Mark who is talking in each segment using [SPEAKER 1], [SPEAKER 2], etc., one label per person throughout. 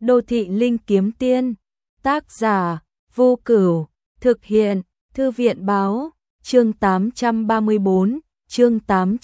[SPEAKER 1] Đô thị linh kiếm tiên, tác giả, Vô Cửu, thực hiện, Thư viện báo, chương 834, chương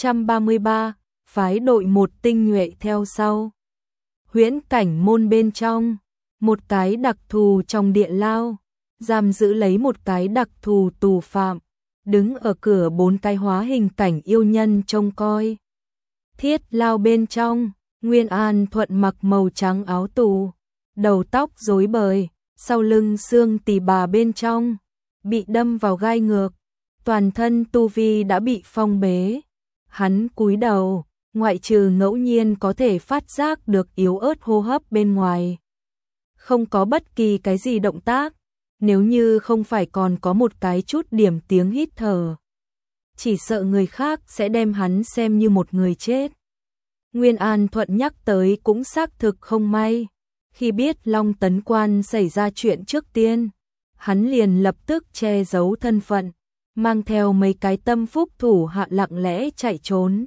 [SPEAKER 1] 833, phái đội một tinh nhuệ theo sau. Huyễn cảnh môn bên trong, một cái đặc thù trong địa lao, giam giữ lấy một cái đặc thù tù phạm, đứng ở cửa 4 cái hóa hình cảnh yêu nhân trông coi. Thiết lao bên trong, Nguyên An Thuận mặc màu trắng áo tù, đầu tóc rối bời, sau lưng xương tỳ bà bên trong, bị đâm vào gai ngược, toàn thân tu vi đã bị phong bế. Hắn cúi đầu, ngoại trừ ngẫu nhiên có thể phát giác được yếu ớt hô hấp bên ngoài. Không có bất kỳ cái gì động tác, nếu như không phải còn có một cái chút điểm tiếng hít thở. Chỉ sợ người khác sẽ đem hắn xem như một người chết. Nguyên An Thuận nhắc tới cũng xác thực không may. Khi biết Long Tấn Quan xảy ra chuyện trước tiên, hắn liền lập tức che giấu thân phận, mang theo mấy cái tâm phúc thủ hạ lặng lẽ chạy trốn.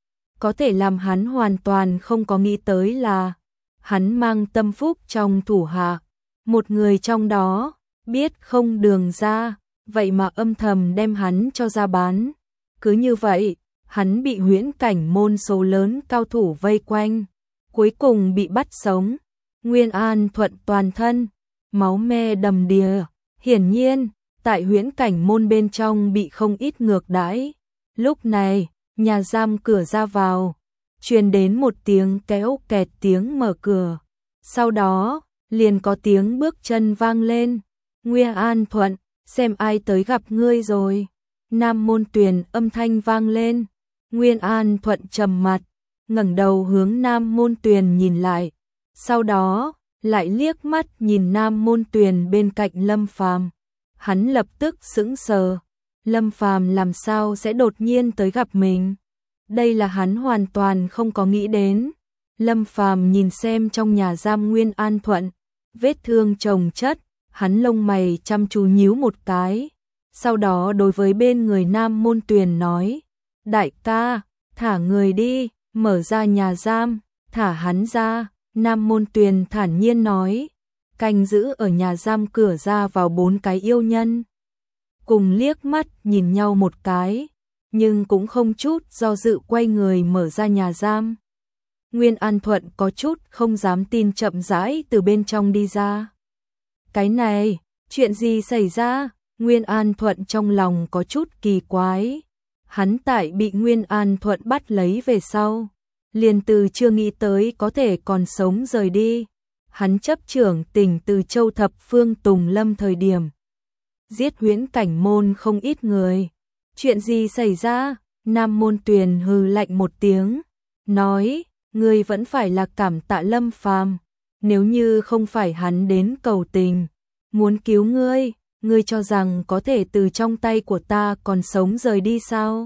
[SPEAKER 1] Có thể làm hắn hoàn toàn không có nghĩ tới là hắn mang tâm phúc trong thủ hạ, một người trong đó biết không đường ra, vậy mà âm thầm đem hắn cho ra bán. Cứ như vậy, hắn bị huyễn cảnh môn số lớn cao thủ vây quanh, cuối cùng bị bắt sống. Nguyên An Thuận toàn thân máu me đầm đìa, hiển nhiên tại huyễn cảnh môn bên trong bị không ít ngược đãi. Lúc này, nhà giam cửa ra vào truyền đến một tiếng kéo kẹt tiếng mở cửa. Sau đó, liền có tiếng bước chân vang lên. Nguyên An Thuận, xem ai tới gặp ngươi rồi. Nam Môn Tuyền âm thanh vang lên. Nguyên An Thuận trầm mặt, ngẩng đầu hướng Nam Môn Tuyền nhìn lại. Sau đó, lại liếc mắt nhìn Nam Môn Tuyền bên cạnh Lâm Phàm. Hắn lập tức sững sờ. Lâm Phàm làm sao sẽ đột nhiên tới gặp mình? Đây là hắn hoàn toàn không có nghĩ đến. Lâm Phàm nhìn xem trong nhà giam Nguyên An Thuận, vết thương chồng chất, hắn lông mày chăm chú nhíu một cái. Sau đó đối với bên người Nam Môn Tuyền nói, đại ca, thả người đi, mở ra nhà giam, thả hắn ra. Nam Môn Tuyền thản nhiên nói, canh giữ ở nhà giam cửa ra vào 4 cái yêu nhân. Cùng liếc mắt nhìn nhau một cái, nhưng cũng không chút do dự quay người mở ra nhà giam. Nguyên An Thuận có chút không dám tin chậm rãi từ bên trong đi ra. Cái này, chuyện gì xảy ra? Nguyên An Thuận trong lòng có chút kỳ quái. Hắn tại bị Nguyên An Thuận bắt lấy về sau, liền từ chưa nghĩ tới có thể còn sống rời đi. Hắn chấp trưởng tỉnh Từ Châu thập phương Tùng Lâm thời điểm, giết huyễn cảnh môn không ít người. Chuyện gì xảy ra? Nam Môn Tuyền hừ lạnh một tiếng, nói, ngươi vẫn phải là cảm tạ Lâm Phàm. Nếu như không phải hắn đến cầu tình, muốn cứu ngươi, ngươi cho rằng có thể từ trong tay của ta còn sống rời đi sao?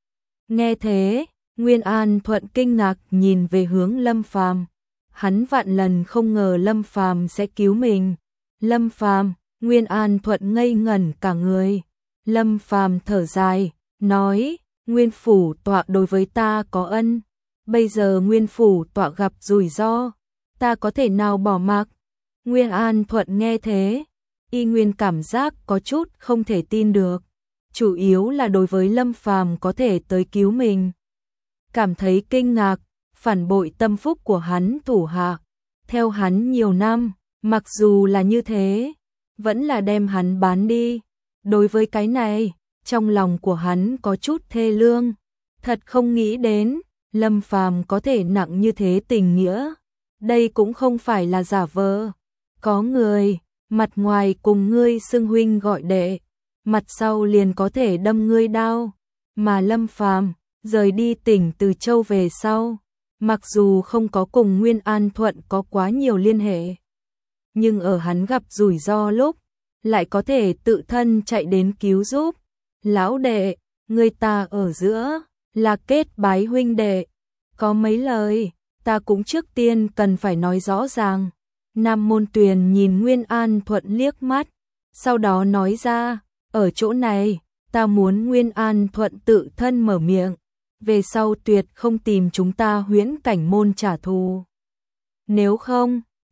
[SPEAKER 1] Nghe thế, Nguyên An Thuận kinh ngạc nhìn về hướng Lâm Phàm. Hắn vạn lần không ngờ Lâm Phàm sẽ cứu mình. Lâm Phàm, Nguyên An Thuận ngây ngẩn cả người. Lâm Phàm thở dài, nói, Nguyên phủ tọa đối với ta có ân, bây giờ Nguyên phủ tọa gặp rủi ro, ta có thể nào bỏ mặc? Nguyên An Thuận nghe thế, y nguyên cảm giác có chút không thể tin được, chủ yếu là đối với Lâm Phàm có thể tới cứu mình, cảm thấy kinh ngạc. Phản bội tâm phúc của hắn thủ hạ, theo hắn nhiều năm, mặc dù là như thế, vẫn là đem hắn bán đi. Đối với cái này, trong lòng của hắn có chút thê lương, thật không nghĩ đến, Lâm Phàm có thể nặng như thế tình nghĩa. Đây cũng không phải là giả vờ, có người, mặt ngoài cùng ngươi xưng huynh gọi đệ, mặt sau liền có thể đâm ngươi đao, mà Lâm Phàm rời đi tỉnh Từ Châu về sau. Mặc dù không có cùng Nguyên An Thuận có quá nhiều liên hệ, nhưng ở hắn gặp rủi ro lúc, lại có thể tự thân chạy đến cứu giúp. Lão đệ, người ta ở giữa, là kết bái huynh đệ. Có mấy lời, ta cũng trước tiên cần phải nói rõ ràng. Nam Môn Tuyền nhìn Nguyên An Thuận liếc mắt, sau đó nói ra, ở chỗ này, ta muốn Nguyên An Thuận tự thân mở miệng. Về sau tuyệt không tìm chúng ta huyễn cảnh môn trả thù. Nếu không,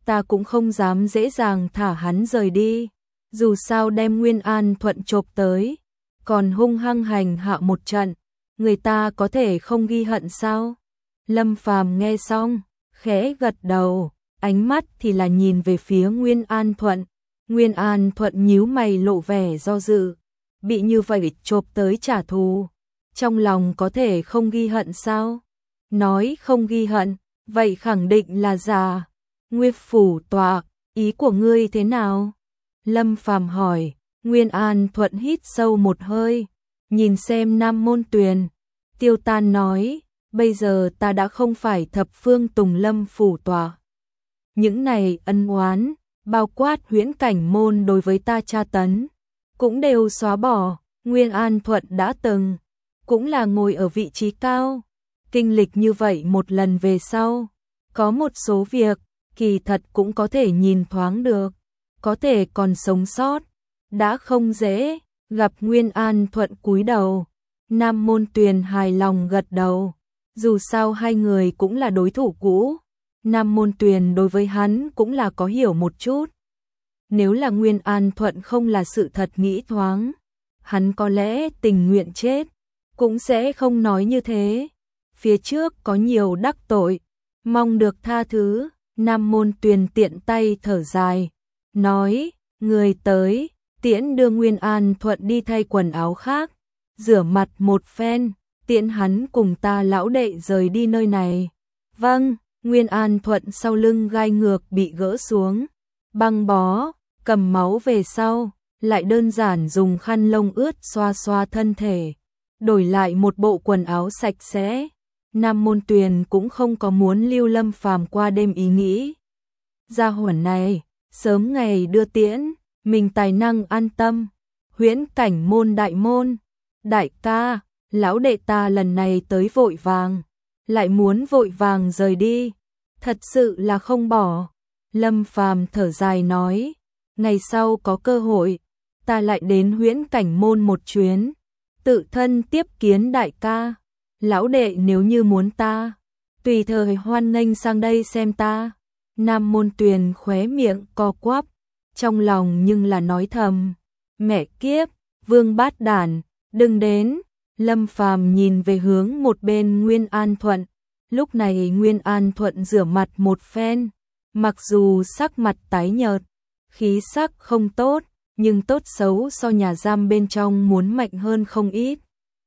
[SPEAKER 1] ta cũng không dám dễ dàng thả hắn rời đi. Dù sao đem Nguyên An Thuận chộp tới, còn hung hăng hành hạ một trận, người ta có thể không ghi hận sao? Lâm Phàm nghe xong, khẽ gật đầu, ánh mắt thì là nhìn về phía Nguyên An Thuận. Nguyên An Thuận nhíu mày lộ vẻ do dự, bị như vậy chộp tới trả thù, trong lòng có thể không ghi hận sao? Nói không ghi hận, vậy khẳng định là giả. Nguyên phủ tọa, ý của ngươi thế nào? Lâm Phàm hỏi. Nguyên An Thuận hít sâu một hơi, nhìn xem Nam Môn Tuyền, tiêu tan nói, bây giờ ta đã không phải thập phương Tùng Lâm phủ tọa. Những này ân oán, bao quát Huyễn Cảnh môn đối với ta tra tấn, cũng đều xóa bỏ. Nguyên An Thuận đã từng, cũng là ngồi ở vị trí cao, kinh lịch như vậy một lần về sau, có một số việc, kỳ thật cũng có thể nhìn thoáng được, có thể còn sống sót, đã không dễ. Gặp Nguyên An Thuận cúi đầu, Nam Môn Tuyền hài lòng gật đầu, dù sao hai người cũng là đối thủ cũ, Nam Môn Tuyền đối với hắn cũng là có hiểu một chút. Nếu là Nguyên An Thuận không là sự thật nghĩ thoáng, hắn có lẽ tình nguyện chết, cũng sẽ không nói như thế. Phía trước có nhiều đắc tội, mong được tha thứ. Nam Môn Tuyền tiện tay thở dài, nói, người tới, tiễn đưa Nguyên An Thuận đi thay quần áo khác, rửa mặt một phen, tiễn hắn cùng ta lão đệ rời đi nơi này. Vâng. Nguyên An Thuận sau lưng gai ngược bị gỡ xuống, băng bó, cầm máu về sau, lại đơn giản dùng khăn lông ướt xoa xoa thân thể, đổi lại một bộ quần áo sạch sẽ. Nam Môn Tuyền cũng không có muốn lưu Lâm Phàm qua đêm ý nghĩ. Gia hỏa này, sớm ngày đưa tiễn, mình tài năng an tâm. Huyễn Cảnh môn đại môn, đại ca, lão đệ ta lần này tới vội vàng, lại muốn vội vàng rời đi, thật sự là không bỏ. Lâm Phàm thở dài nói, ngày sau có cơ hội, ta lại đến Huyễn Cảnh môn một chuyến, tự thân tiếp kiến đại ca. Lão đệ nếu như muốn ta, tùy thời hoan nghênh sang đây xem ta. Nam Môn Tuyền khóe miệng co quắp, trong lòng nhưng là nói thầm, mẹ kiếp, vương bát đản, đừng đến. Lâm Phàm nhìn về hướng một bên Nguyên An Thuận, lúc này Nguyên An Thuận rửa mặt một phen, mặc dù sắc mặt tái nhợt, khí sắc không tốt, nhưng tốt xấu so nhà giam bên trong muốn mạnh hơn không ít.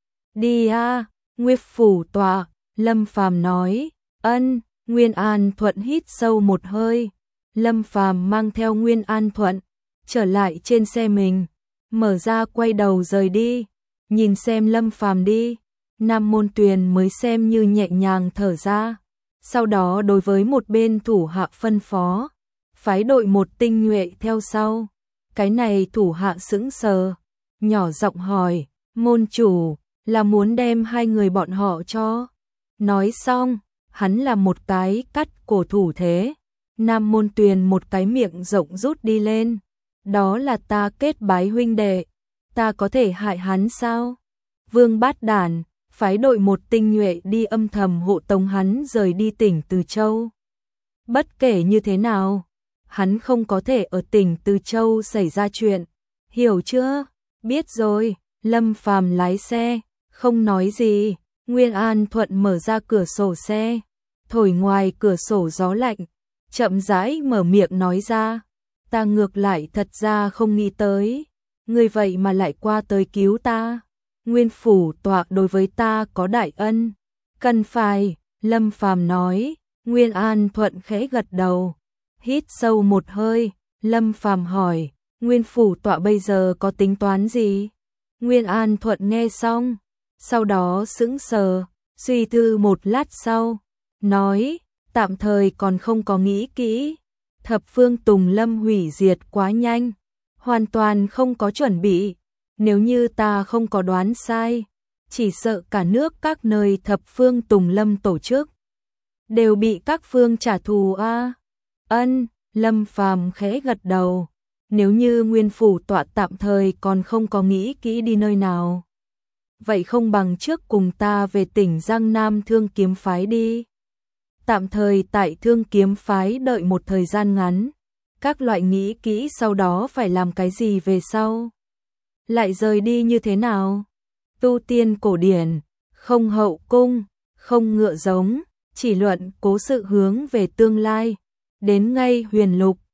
[SPEAKER 1] Đi a, Nguyên phủ tọa, Lâm Phàm nói. Ân. Nguyên An Thuận hít sâu một hơi, Lâm Phàm mang theo Nguyên An Thuận trở lại trên xe mình, mở ra quay đầu rời đi. Nhìn xem Lâm Phàm đi, Nam Môn Tuyền mới xem như nhẹ nhàng thở ra, sau đó đối với một bên thủ hạ phân phó, phái đội một tinh nhuệ theo sau. Cái này thủ hạ sững sờ, nhỏ giọng hỏi, môn chủ, là muốn đem hai người bọn họ cho? Nói xong, hắn là một cái cắt cổ thủ thế. Nam Môn Tuyền một cái miệng rộng rút đi lên, đó là ta kết bái huynh đệ, ta có thể hại hắn sao? Vương bát đản, phái đội một tinh nhuệ đi âm thầm hộ tống hắn rời đi tỉnh Từ Châu. Bất kể như thế nào, hắn không có thể ở tỉnh Từ Châu xảy ra chuyện, hiểu chưa? Biết rồi. Lâm Phàm lái xe, không nói gì. Nguyên An Thuận mở ra cửa sổ xe, thổi ngoài cửa sổ gió lạnh, chậm rãi mở miệng nói ra, ta ngược lại thật ra không nghĩ tới, ngươi vậy mà lại qua tới cứu ta. Nguyên phủ tọa đối với ta có đại ân, cần phải. Lâm Phàm nói. Nguyên An Thuận khẽ gật đầu, hít sâu một hơi. Lâm Phàm hỏi, Nguyên phủ tọa bây giờ có tính toán gì? Nguyên An Thuận nghe xong, sau đó sững sờ, suy tư một lát sau, nói, tạm thời còn không có nghĩ kỹ. Thập phương Tùng Lâm hủy diệt quá nhanh, hoàn toàn không có chuẩn bị. Nếu như ta không có đoán sai, chỉ sợ cả nước các nơi thập phương Tùng Lâm tổ chức đều bị các phương trả thù a. Ân. Lâm Phàm khẽ gật đầu. Nếu như Nguyên phủ tọa tạm thời còn không có nghĩ kỹ đi nơi nào, vậy không bằng trước cùng ta về tỉnh Giang Nam Thương Kiếm phái đi. tạm thời tại Thương Kiếm phái đợi một thời gian ngắn, các loại nghĩ kỹ sau đó phải làm cái gì về sau. Lại rời đi như thế nào? Tu tiên cổ điển, không hậu cung, không ngựa giống, chỉ luận cố sự hướng về tương lai. Đến ngay Huyền Lục,